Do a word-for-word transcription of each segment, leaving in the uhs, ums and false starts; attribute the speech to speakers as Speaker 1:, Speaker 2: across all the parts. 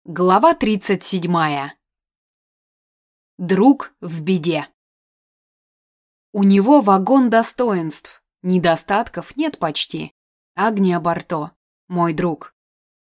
Speaker 1: Глава тридцать седьмая. Друг в беде. У него вагон достоинств, недостатков нет почти. Агния Барто, мой друг.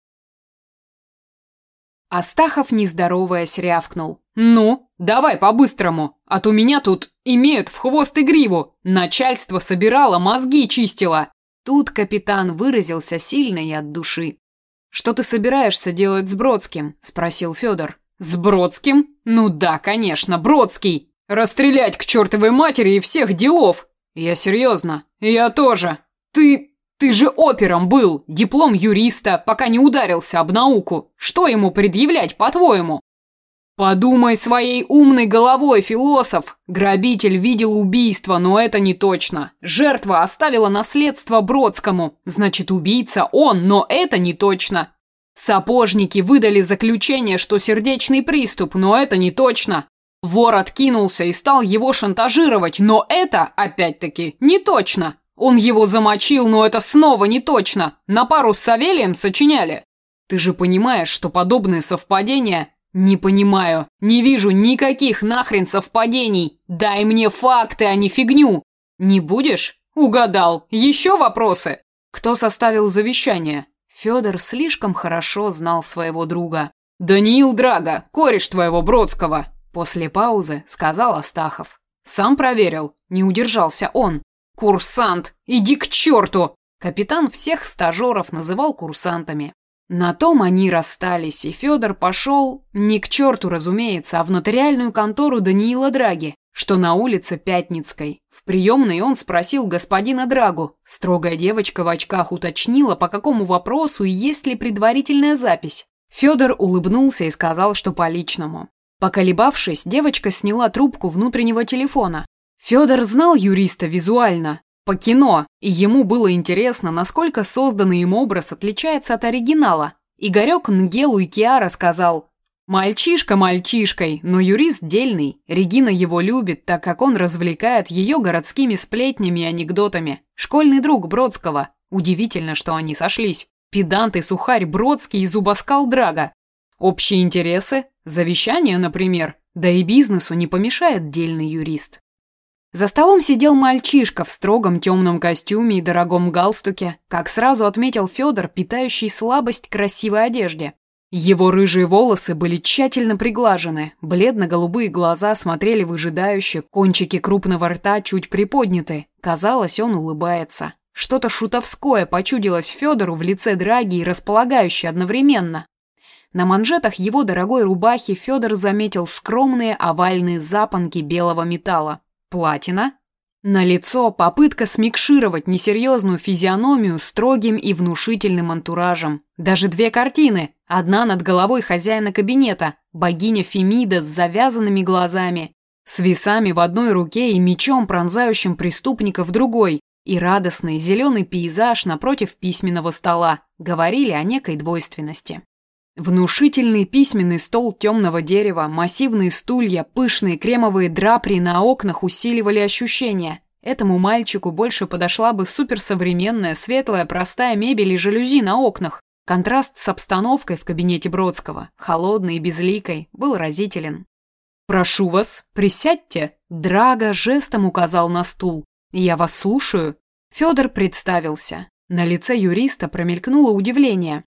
Speaker 1: Астахов, не здороваясь, рявкнул: «Ну, давай по-быстрому, а то меня тут имеют в хвост и гриву. Начальство собирало, мозги чистило». Тут капитан выразился сильно и от души. «Что ты собираешься делать с Бродским?» – спросил Федор. «С Бродским? Ну да, конечно, Бродский! Расстрелять к чертовой матери и всех делов!» «Я серьезно. Я тоже. Ты... ты же опером был, диплом юриста, пока не ударился об науку. Что ему предъявлять, по-твоему?» «Подумай своей умной головой, философ! Грабитель видел убийство, но это не точно. Жертва оставила наследство Бродскому, значит, убийца он, но это не точно. Сапожники выдали заключение, что сердечный приступ, но это не точно. Вор откинулся и стал его шантажировать, но это, опять-таки, не точно. Он его замочил, но это снова не точно. На пару с Савелием сочиняли. Ты же понимаешь, что подобные совпадения... «Не понимаю. Не вижу никаких нахрен совпадений. Дай мне факты, а не фигню». «Не будешь?» «Угадал. Еще вопросы?» «Кто составил завещание?» Федор слишком хорошо знал своего друга. «Даниил Драга, кореш твоего Бродского», – после паузы сказал Астахов. «Сам проверил?» – не удержался он. «Курсант! Иди к черту!» Капитан всех стажеров называл курсантами. На том они расстались, и Федор пошел, не к черту, разумеется, а в нотариальную контору Даниила Драги, что на улице Пятницкой. В приемной он спросил господина Драгу. Строгая девочка в очках уточнила, по какому вопросу и есть ли предварительная запись. Федор улыбнулся и сказал, что по личному. Поколебавшись, девочка сняла трубку внутреннего телефона. Федор знал юриста визуально. По кино, и ему было интересно, насколько созданный им образ отличается от оригинала. Игорек Нгелу и Киара сказал: «Мальчишка мальчишкой, но юрист дельный. Регина его любит, так как он развлекает ее городскими сплетнями и анекдотами. Школьный друг Бродского. Удивительно, что они сошлись. Педант и сухарь Бродский и зубоскал Драга. Общие интересы? Завещание, например. Да и бизнесу не помешает дельный юрист». За столом сидел мальчишка в строгом темном костюме и дорогом галстуке, как сразу отметил Федор, питающий слабость к красивой одежде. Его рыжие волосы были тщательно приглажены, бледно-голубые глаза смотрели выжидающе, кончики крупного рта чуть приподняты. Казалось, он улыбается. Что-то шутовское почудилось Федору в лице Драги и располагающее одновременно. На манжетах его дорогой рубахи Федор заметил скромные овальные запонки белого металла. Платина. На лицо попытка смикшировать несерьезную физиономию строгим и внушительным антуражем. Даже две картины. Одна над головой хозяина кабинета, богиня Фемида с завязанными глазами, с весами в одной руке и мечом, пронзающим преступника в другой, и радостный зеленый пейзаж напротив письменного стола говорили о некой двойственности. Внушительный письменный стол темного дерева, массивные стулья, пышные кремовые драпри на окнах усиливали ощущения. Этому мальчику больше подошла бы суперсовременная, светлая, простая мебель и жалюзи на окнах. Контраст с обстановкой в кабинете Бродского, холодной и безликой, был разителен. «Прошу вас, присядьте», – Драга жестом указал на стул. «Я вас слушаю». Федор представился. На лице юриста промелькнуло удивление.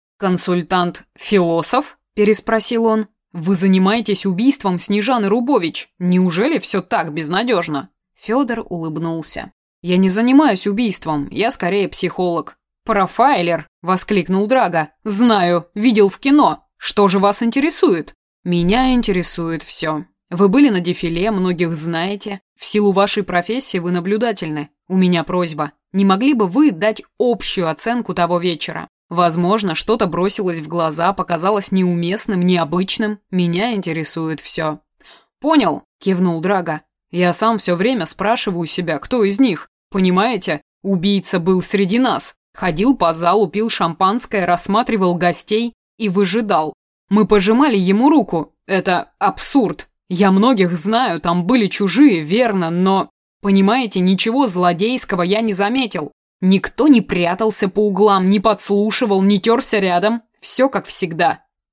Speaker 1: «Консультант-философ?» – переспросил он. «Вы занимаетесь убийством Снежаны Рубович. Неужели все так безнадежно?» Федор улыбнулся. «Я не занимаюсь убийством, я скорее психолог». «Профайлер!» – воскликнул Драга. «Знаю, видел в кино. Что же вас интересует?» «Меня интересует все. Вы были на дефиле, многих знаете. В силу вашей профессии вы наблюдательны. У меня просьба. Не могли бы вы дать общую оценку того вечера? Возможно, что-то бросилось в глаза, показалось неуместным, необычным. Меня интересует все». «Понял», – кивнул Драга. «Я сам все время спрашиваю себя, кто из них. Понимаете, убийца был среди нас. Ходил по залу, пил шампанское, рассматривал гостей и выжидал. Мы пожимали ему руку. Это абсурд. Я многих знаю, там были чужие, верно, но... Понимаете, ничего злодейского я не заметил. Никто не прятался по углам, не подслушивал, не терся рядом. Все как всегда.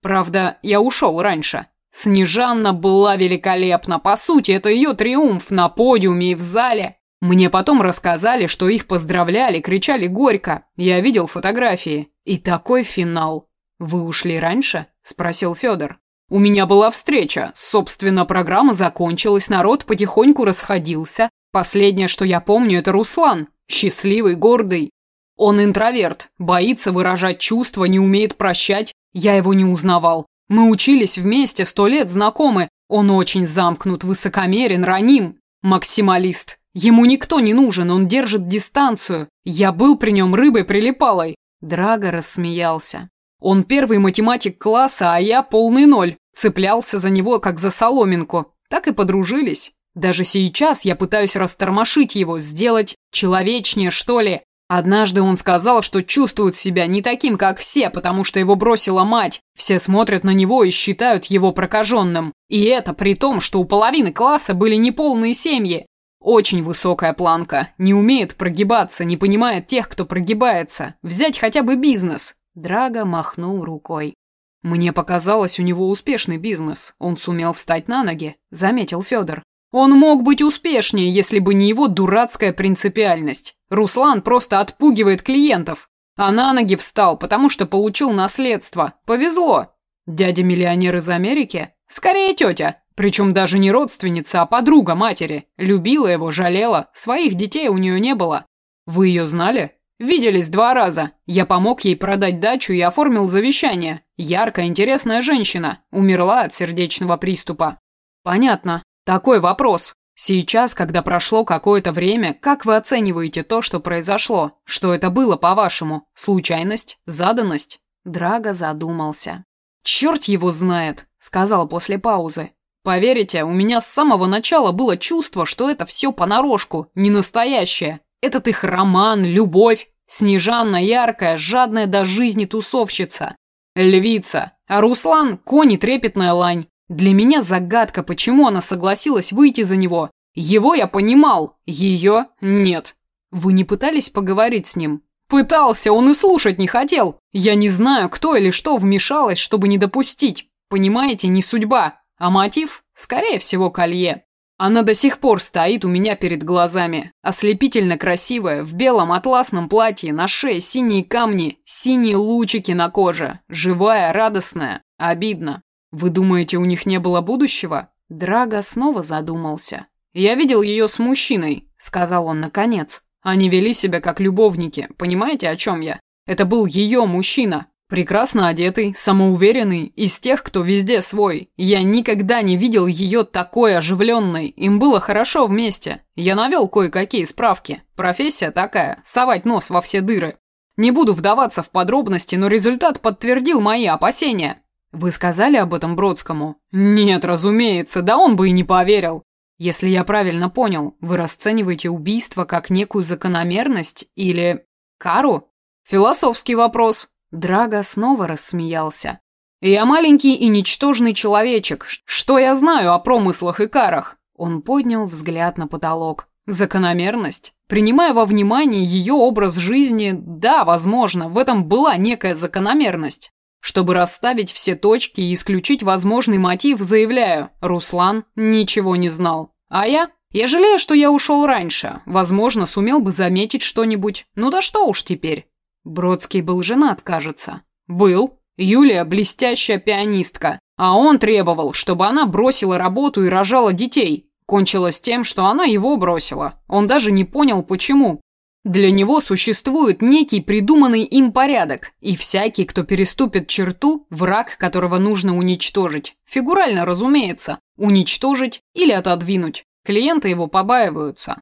Speaker 1: Правда, я ушел раньше. Снежанна была великолепна. По сути, это ее триумф на подиуме и в зале. Мне потом рассказали, что их поздравляли, кричали горько. Я видел фотографии. И такой финал. Вы ушли раньше? Спросил Федор. У меня была встреча. Собственно, программа закончилась, народ потихоньку расходился. Последнее, что я помню, это Руслан. Счастливый, гордый. Он интроверт, боится выражать чувства, не умеет прощать. Я его не узнавал. Мы учились вместе, сто лет знакомы. Он очень замкнут, высокомерен, раним. Максималист. Ему никто не нужен, он держит дистанцию. Я был при нем рыбой-прилипалой. Драго рассмеялся. Он первый математик класса, а я полный ноль. Цеплялся за него, как за соломинку. Так и подружились. Даже сейчас я пытаюсь растормошить его, сделать человечнее, что ли. Однажды он сказал, что чувствует себя не таким, как все, потому что его бросила мать. Все смотрят на него и считают его прокаженным. И это при том, что у половины класса были неполные семьи. Очень высокая планка. Не умеет прогибаться, не понимает тех, кто прогибается. Взять хотя бы бизнес. Драго махнул рукой. Мне показалось, у него успешный бизнес. Он сумел встать на ноги, заметил Федор. Он мог быть успешнее, если бы не его дурацкая принципиальность. Руслан просто отпугивает клиентов. А на ноги встал, потому что получил наследство. Повезло. Дядя миллионер из Америки? Скорее тетя. Причем даже не родственница, а подруга матери. Любила его, жалела. Своих детей у нее не было. Вы ее знали? Виделись два раза. Я помог ей продать дачу и оформил завещание. Яркая, интересная женщина. Умерла от сердечного приступа. Понятно. Такой вопрос. Сейчас, когда прошло какое-то время, как вы оцениваете то, что произошло? Что это было, по-вашему? Случайность? Заданность? Драго задумался. «Черт его знает», — сказал после паузы. «Поверите, у меня с самого начала было чувство, что это все понарошку, не настоящее. Этот их роман, любовь, Снежанна яркая, жадная до жизни тусовщица. Львица, а Руслан — конь и трепетная лань. Для меня загадка, почему она согласилась выйти за него. Его я понимал, ее нет. Вы не пытались поговорить с ним? Пытался, он и слушать не хотел. Я не знаю, кто или что вмешалось, чтобы не допустить. Понимаете, не судьба. А мотив? Скорее всего, колье. Она до сих пор стоит у меня перед глазами. Ослепительно красивая, в белом атласном платье, на шее синие камни, синие лучики на коже. Живая, радостная. Обидно. Вы думаете, у них не было будущего? Драго снова задумался. Я видел ее с мужчиной, сказал он наконец. Они вели себя как любовники, понимаете, о чем я? Это был ее мужчина. Прекрасно одетый, самоуверенный, из тех, кто везде свой. Я никогда не видел ее такой оживленной. Им было хорошо вместе. Я навел кое-какие справки. Профессия такая – совать нос во все дыры. Не буду вдаваться в подробности, но результат подтвердил мои опасения. Вы сказали об этом Бродскому? Нет, разумеется, да он бы и не поверил. Если я правильно понял, вы расцениваете убийство как некую закономерность или кару? Философский вопрос. Драго снова рассмеялся. «Я маленький и ничтожный человечек. Что я знаю о промыслах и карах?» Он поднял взгляд на потолок. «Закономерность? Принимая во внимание ее образ жизни, да, возможно, в этом была некая закономерность. Чтобы расставить все точки и исключить возможный мотив, заявляю, Руслан ничего не знал. А я? Я жалею, что я ушел раньше. Возможно, сумел бы заметить что-нибудь. Ну да что уж теперь». Бродский был женат, кажется. Был. Юлия – блестящая пианистка. А он требовал, чтобы она бросила работу и рожала детей. Кончилось тем, что она его бросила. Он даже не понял, почему. Для него существует некий придуманный им порядок. И всякий, кто переступит черту – враг, которого нужно уничтожить. Фигурально, разумеется. Уничтожить или отодвинуть. Клиенты его побаиваются.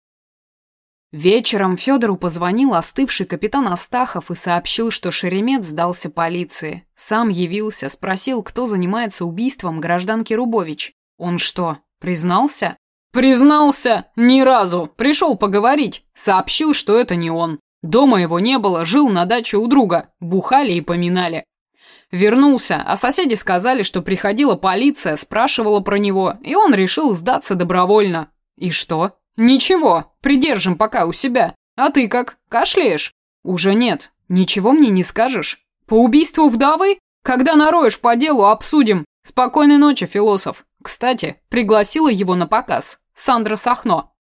Speaker 1: Вечером Федору позвонил остывший капитан Астахов и сообщил, что Шеремет сдался полиции. Сам явился, спросил, кто занимается убийством гражданки Рубович. Он что, признался? Признался? Ни разу. Пришел поговорить. Сообщил, что это не он. Дома его не было, жил на даче у друга. Бухали и поминали. Вернулся, а соседи сказали, что приходила полиция, спрашивала про него, и он решил сдаться добровольно. И что? «Ничего, придержим пока у себя. А ты как, кашляешь?» «Уже нет. Ничего мне не скажешь?» «По убийству вдовы? Когда нароешь по делу, обсудим. Спокойной ночи, философ. Кстати, пригласила его на показ. Сандра Сахно.